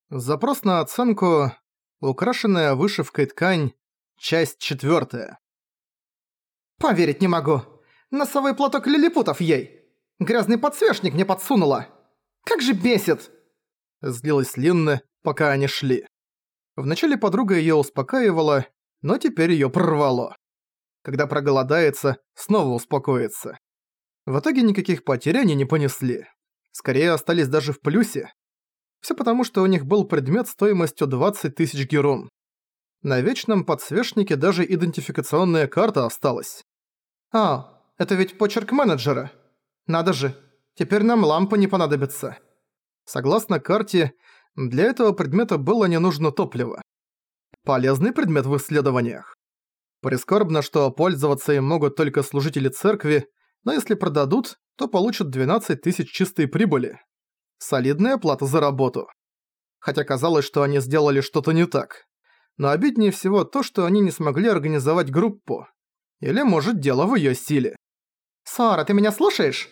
Запрос на оценку. Украшенная вышивкой ткань. Часть 4. Поверить не могу. Носовой платок лилипутов ей. Грязный подсвечник мне подсунула. Как же бесит. Злилась Линна, пока они шли. Вначале подруга её успокаивала, но теперь её прорвало. Когда проголодается, снова успокоится. В итоге никаких потерь они не понесли. Скорее остались даже в плюсе. Всё потому, что у них был предмет стоимостью 20 тысяч герун. На вечном подсвечнике даже идентификационная карта осталась. А, это ведь почерк менеджера. Надо же, теперь нам лампа не понадобится. Согласно карте, для этого предмета было не нужно топливо. Полезный предмет в исследованиях. Прискорбно, что пользоваться им могут только служители церкви, но если продадут, то получат 12 тысяч чистой прибыли. Солидная плата за работу. Хотя казалось, что они сделали что-то не так. Но обиднее всего то, что они не смогли организовать группу. Или, может, дело в её силе. Сара, ты меня слушаешь?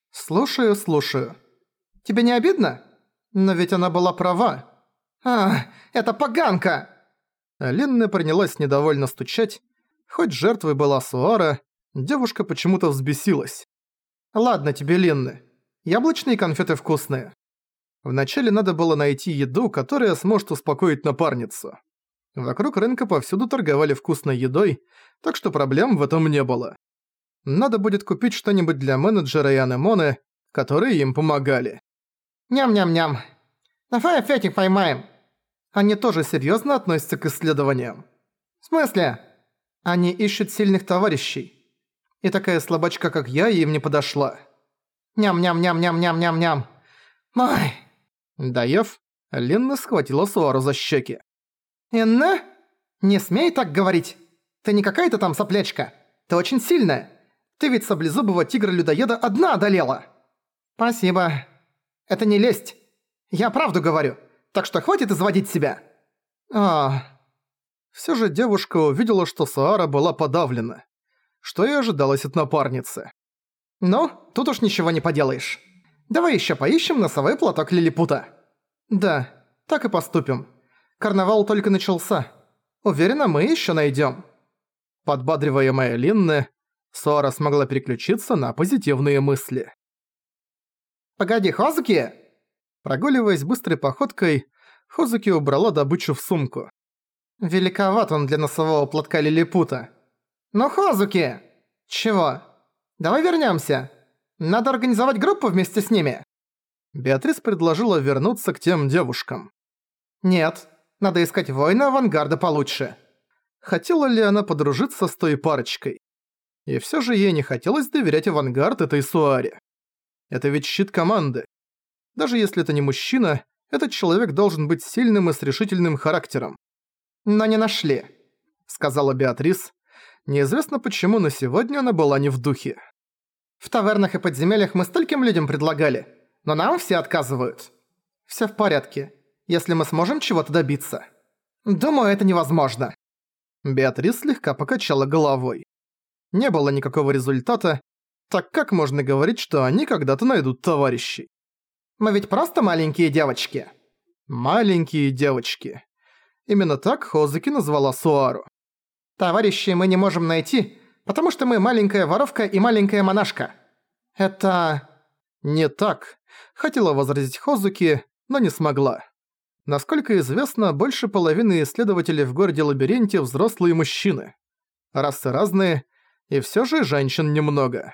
Слушаю. Тебе не обидно? Но ведь она была права. Это поганка! Линна принялась недовольно стучать. Хоть жертвой была Суара, девушка почему-то взбесилась. Ладно тебе, Линны. Яблочные конфеты вкусные. Вначале надо было найти еду, которая сможет успокоить напарницу. Вокруг рынка повсюду торговали вкусной едой, так что проблем в этом не было. Надо будет купить что-нибудь для менеджера и анемоны, которые им помогали. Ням-ням-ням. Давай опять их поймаем. Они тоже серьёзно относятся к исследованиям. В смысле? Они ищут сильных товарищей. И такая слабачка, как я, им не подошла. Ням-ням-ням-ням-ням-ням-ням. Ой. Доев, Линна схватила Суару за щеки. «Инна? Не смей так говорить. Ты не какая-то там соплячка. Ты очень сильная. Ты ведь саблезубого тигра-людоеда одна одолела». «Спасибо. Это не лесть. Я правду говорю. Так что хватит изводить себя». Всё же девушка увидела, что Суара была подавлена. Что и ожидалось от напарницы. «Ну, тут уж ничего не поделаешь. Давай ещё поищем носовой платок лилипута». «Да, так и поступим. Карнавал только начался. Уверена, мы ещё найдём». Подбадриваемая Линны, Суара смогла переключиться на позитивные мысли. «Погоди, Хозуки!» Прогуливаясь быстрой походкой, Хозуки убрала добычу в сумку. «Великоват он для носового платка лилипута». «Но Хозуки!» «Чего? Давай вернёмся. Надо организовать группу вместе с ними». Беатрис предложила вернуться к тем девушкам. «Нет, надо искать воина авангарда получше». Хотела ли она подружиться с той парочкой? И всё же ей не хотелось доверять авангард этой Суаре. Это ведь щит команды. Даже если это не мужчина, этот человек должен быть сильным и с решительным характером. «Но не нашли», — сказала Беатрис. Неизвестно почему, но сегодня она была не в духе. «В тавернах и подземельях мы стольким людям предлагали, но нам все отказывают. Всё в порядке, если мы сможем чего-то добиться. Думаю, это невозможно». Беатрис слегка покачала головой. Не было никакого результата, так как можно говорить, что они когда-то найдут товарищей? «Мы ведь просто маленькие девочки». Маленькие девочки. Именно так Хозуки назвала Суару. «Товарищей мы не можем найти, потому что мы маленькая воровка и маленькая монашка. Это...» «Не так», — хотела возразить Хозуки, но не смогла. Насколько известно, больше половины исследователей в городе-лабиринте взрослые мужчины. Расы разные, и всё же женщин немного.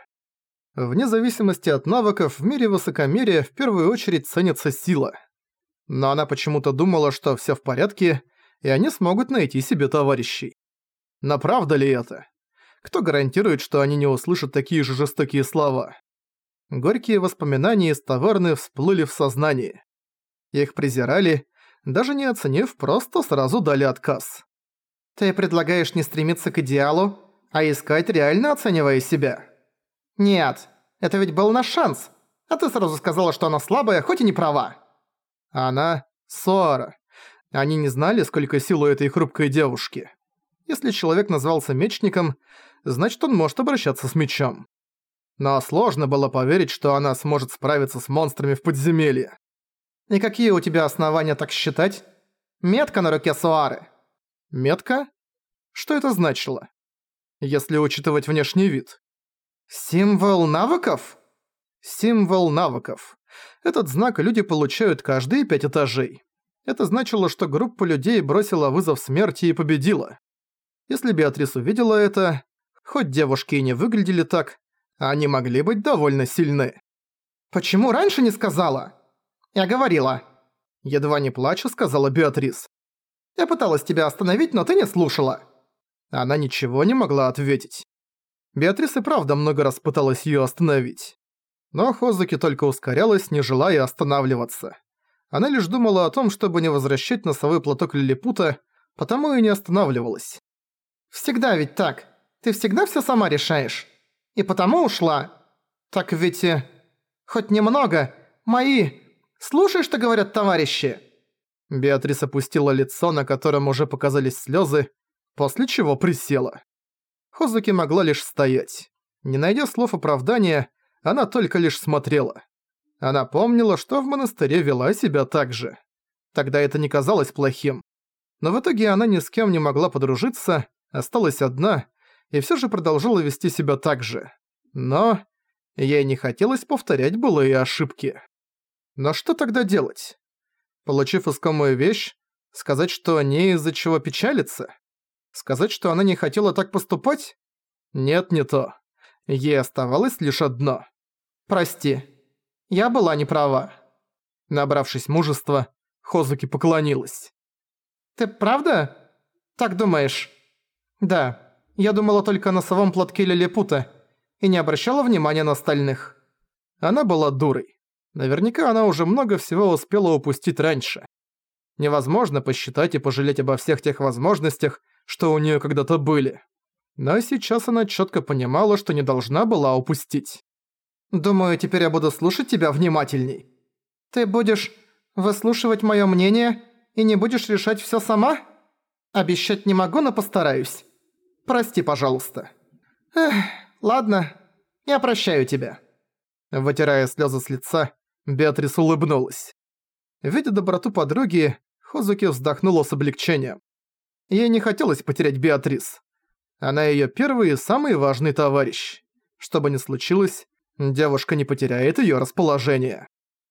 Вне зависимости от навыков, в мире высокомерия в первую очередь ценится сила. Но она почему-то думала, что всё в порядке, и они смогут найти себе товарищей. Но правда ли это? Кто гарантирует, что они не услышат такие же жестокие слова? Горькие воспоминания из таверны всплыли в сознании. Их презирали, даже не оценив, просто сразу дали отказ. «Ты предлагаешь не стремиться к идеалу, а искать, реально оценивая себя?» «Нет, это ведь был наш шанс, а ты сразу сказала, что она слабая, хоть и не права». Она — Суара. Они не знали, сколько сил у этой хрупкой девушки. Если человек назвался мечником, значит, он может обращаться с мечом. Но сложно было поверить, что она сможет справиться с монстрами в подземелье. И какие у тебя основания так считать? Метка на руке Суары. Метка? Что это значило? Если учитывать внешний вид. Символ навыков? Символ навыков. Этот знак люди получают каждые 5 этажей. Это значило, что группа людей бросила вызов смерти и победила. Если Беатрис увидела это, хоть девушки и не выглядели так, они могли быть довольно сильны. Почему раньше не сказала? Я говорила. Едва не плача, сказала Беатрис. Я пыталась тебя остановить, но ты не слушала. Она ничего не могла ответить. Беатрис и правда много раз пыталась её остановить. Но Хозуки только ускорялась, не желая останавливаться. Она лишь думала о том, чтобы не возвращать носовой платок лилипута, потому и не останавливалась. «Всегда ведь так. Ты всегда всё сама решаешь. И потому ушла. Так ведь... хоть немного. Мои... Слушай, что говорят товарищи!» Беатрис опустила лицо, на котором уже показались слёзы, после чего присела. Хозуки могла лишь стоять. Не найдя слов оправдания, она только лишь смотрела. Она помнила, что в монастыре вела себя так же. Тогда это не казалось плохим. Но в итоге она ни с кем не могла подружиться, осталась одна, и всё же продолжала вести себя так же. Но ей не хотелось повторять былые ошибки. Но что тогда делать? Получив искомую вещь, сказать, что не из-за чего печалиться? Сказать, что она не хотела так поступать? Нет, не то. Ей оставалось лишь одно. «Прости. Я была не права». Набравшись мужества, Хозуки поклонилась. «Ты правда так думаешь?» «Да. Я думала только о носовом платке лилипута и не обращала внимания на остальных». Она была дурой. Наверняка она уже много всего успела упустить раньше. Невозможно посчитать и пожалеть обо всех тех возможностях, что у неё когда-то были. Но сейчас она чётко понимала, что не должна была упустить. «Думаю, теперь я буду слушать тебя внимательней. Ты будешь выслушивать моё мнение и не будешь решать всё сама? Обещать не могу, но постараюсь. Прости, пожалуйста». «Эх, ладно, я прощаю тебя». Вытирая слёзы с лица, Беатрис улыбнулась. Видя доброту подруги, Хозуки вздохнула с облегчением. Ей не хотелось потерять Беатрис. Она её первый и самый важный товарищ. Что бы ни случилось, девушка не потеряет её расположение.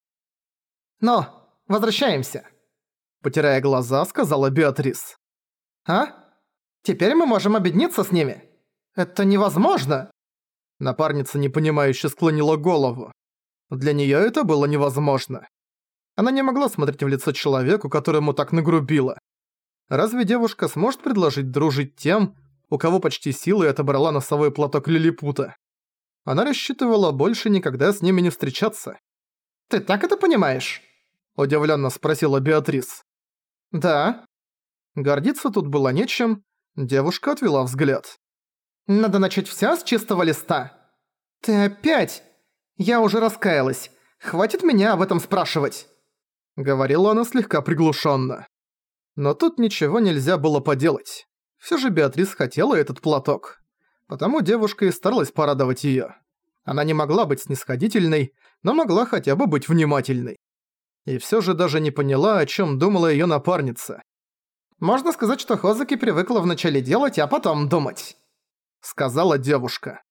«Но, возвращаемся», — потирая глаза, сказала Беатрис. «А? Теперь мы можем объединиться с ними? Это невозможно!» Напарница непонимающе склонила голову. Для неё это было невозможно. Она не могла смотреть в лицо человеку, которому так нагрубила. Разве девушка сможет предложить дружить тем, у кого почти силой отобрала носовой платок лилипута? Она рассчитывала больше никогда с ними не встречаться. «Ты так это понимаешь?» – удивленно спросила Беатрис. «Да». Гордиться тут было нечем, девушка отвела взгляд. «Надо начать всё с чистого листа». «Ты опять? Я уже раскаялась. Хватит меня об этом спрашивать». Говорила она слегка приглушенно. Но тут ничего нельзя было поделать. Всё же Беатрис хотела этот платок. Потому девушка и старалась порадовать её. Она не могла быть снисходительной, но могла хотя бы быть внимательной. И всё же даже не поняла, о чём думала её напарница. «Можно сказать, что Хозуки привыкла вначале делать, а потом думать», — сказала девушка.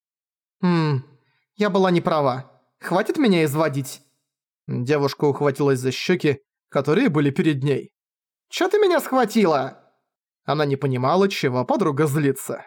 Я была не права. Хватит меня изводить». Девушка ухватилась за щеки, которые были перед ней. «Чё ты меня схватила?» Она не понимала, чего подруга злится.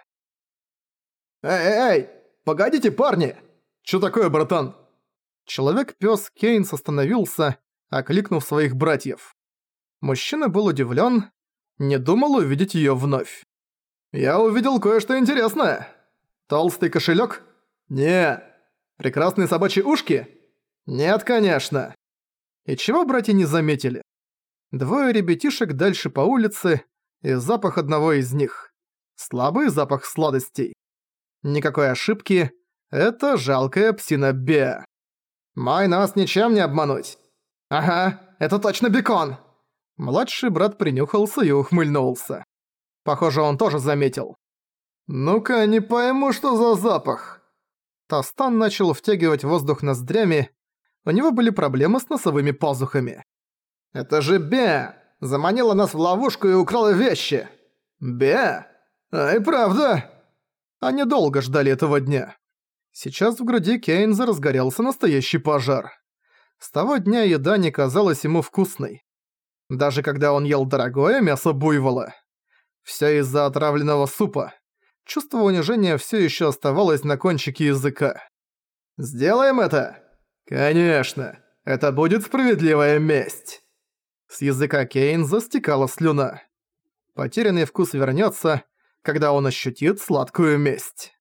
«Эй, погодите, парни! Чё такое, братан?» Человек-пёс Кейнс остановился, окликнув своих братьев. Мужчина был удивлен, не думал увидеть её вновь. «Я увидел кое-что интересное. Толстый кошелёк? Не. Прекрасные собачьи ушки? Нет, конечно». И чего братья не заметили? Двое ребятишек дальше по улице, и запах одного из них. Слабый запах сладостей. Никакой ошибки, это жалкая псина Беа. «Мой нос ничем не обмануть». «Ага, это точно бекон». Младший брат принюхался и ухмыльнулся. Похоже, он тоже заметил. «Ну-ка, не пойму, что за запах». Тостан начал втягивать воздух ноздрями, у него были проблемы с носовыми пазухами. Это же Бе! Заманила нас в ловушку и украла вещи! Бе! Ай, правда!» Они долго ждали этого дня. Сейчас в груди Кейнза разгорелся настоящий пожар. С того дня еда не казалась ему вкусной. Даже когда он ел дорогое мясо буйвола. Всё из-за отравленного супа. Чувство унижения всё ещё оставалось на кончике языка. «Сделаем это?» «Конечно! Это будет справедливая месть!» С языка Кейнза стекала слюна. Потерянный вкус вернётся, когда он ощутит сладкую месть.